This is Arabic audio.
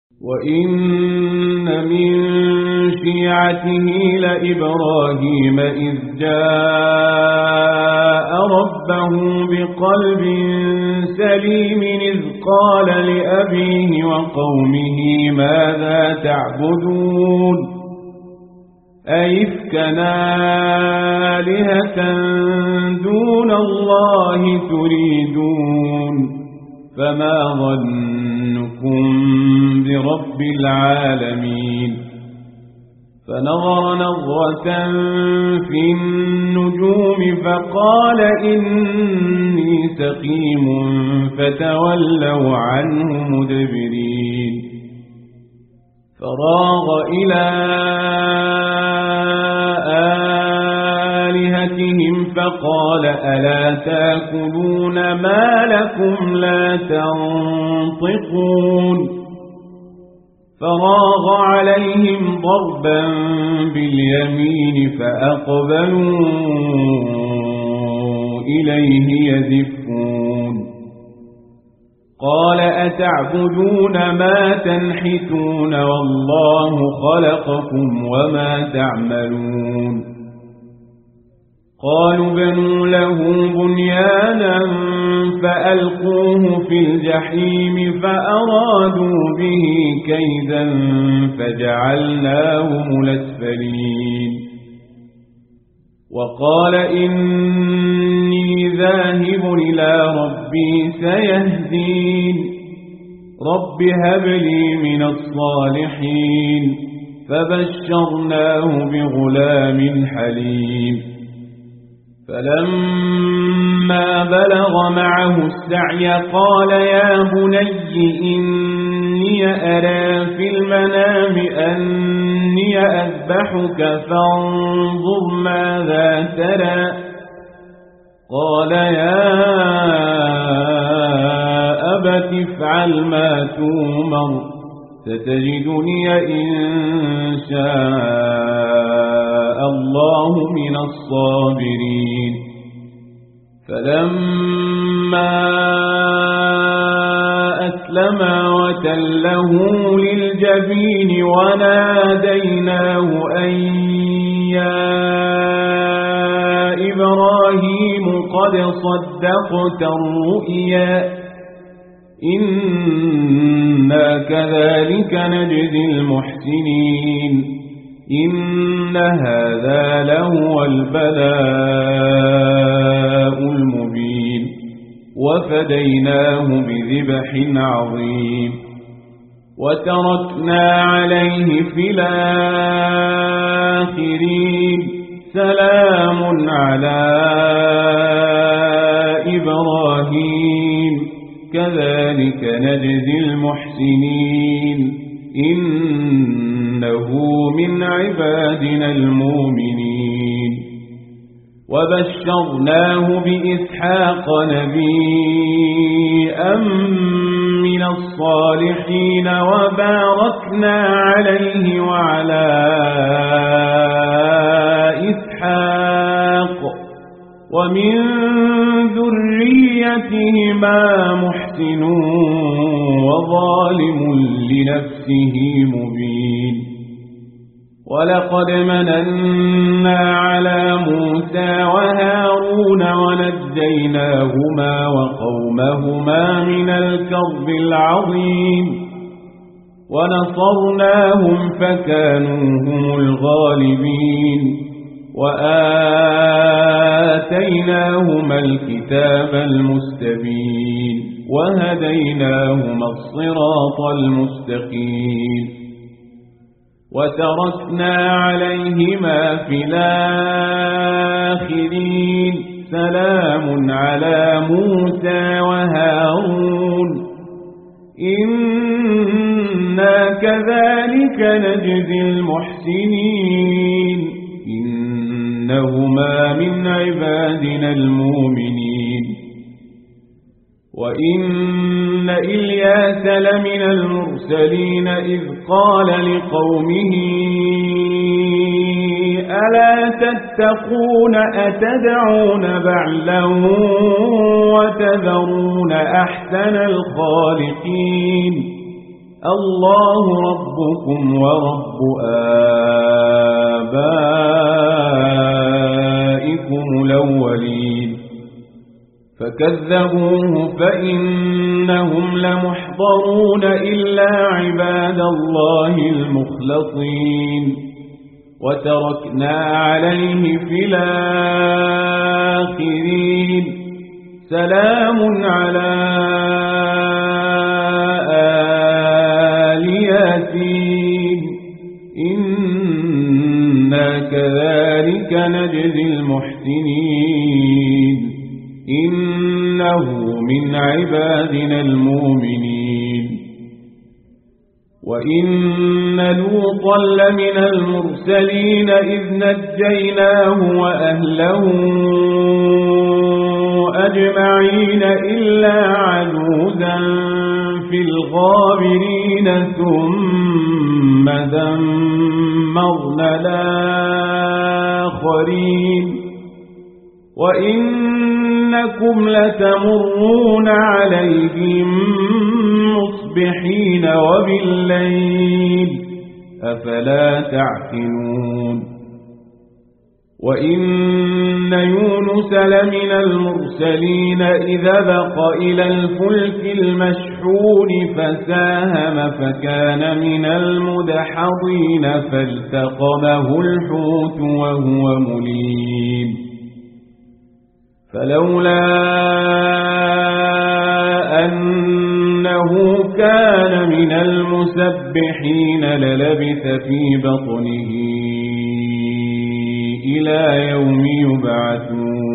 وإن من شيعته لإبراهيم إذ جاء ربه بقلب سليم إذ قال لأبيه وقومه ماذا تعبدون أئفكا آلهة دون الله تريدون فما ظنكم برب العالمين فنظر نظرة في النجوم فقال إني سقيم فتولوا عنه مدبرين فراغ إلى آلهتهم فقال ألا تأكلون ما لكم لا تنطقون فراغ عليهم ضربا باليمين فأقبلوا إليه يزفون قال أتعبدون ما تنحتون والله خلقكم وما تعملون قالوا بنوا له بنيانا فألقوه في الجحيم فأرادوا به كيدا فجعلناهم الأسفلين وقال إني ذاهب إلى ربي سيهدين رب هب لي من الصالحين فبشرناه بغلام حليم فلما بلغ معه السعي قال يا بني إني أرى في المنام أني أذبحك فانظر ماذا ترى قال يا أبت افعل ما تؤمر ستجدني إن شاء الله من الصابرين فلما أسلما وتله للجبين وناديناه أن يا إبراهيم قد صدقت الرؤيا إنا كذلك نجزي المحسنين إن هذا لهو البلاء المبين وفديناه بذبح عظيم وتركنا عليه في الآخرين سلام على إبراهيم كذلك نجزي المحسنين إنه من عبادنا المؤمنين وبشرناه بإسحاق نبيا من الصالحين وباركنا عليه وعلى إسحاق ومن ذريتهما محسن وظالم لنفسه مبين ولقد مننا على موسى وهارون ونجيناهما وقومهما من الكرب العظيم ونصرناهم فكانوا هم الغالبين وآتيناهما الكتاب المستبين وهديناهما الصراط المستقيم وتركنا عليهما في الآخرين سلام على موسى وهارون إنا كذلك نجزي المحسنين إنهما من عبادنا المؤمنين وإن إلياس لمن المرسلين إذ قال لقومه ألا تتقون أتدعون بعلا وتذرون أحسن الخالقين الله ربكم ورب آبائكم الأولين فكذبوه فإنهم لمحضرون إلا عباد الله المخلصين وتركنا عليه في الآخرين سلام على آل ياسين إنا كذلك نجزي المحسنين إنه من عبادنا المؤمنين وإن لوطا لمن المرسلين إذ نجيناه وأهله أجمعين إلا عجوزا في الغابرين ثم دمرنا الآخرين وإنكم لتمرون عليهم مصبحين وبالليل أفلا تعقلون وإن يونس لمن المرسلين إذا بق إلى الفلك المشحون فساهم فكان من المدحضين فالتقمه الحوت وهو مليم فلولا أنه كان من المسبحين للبث في بطنه إلى يوم يبعثون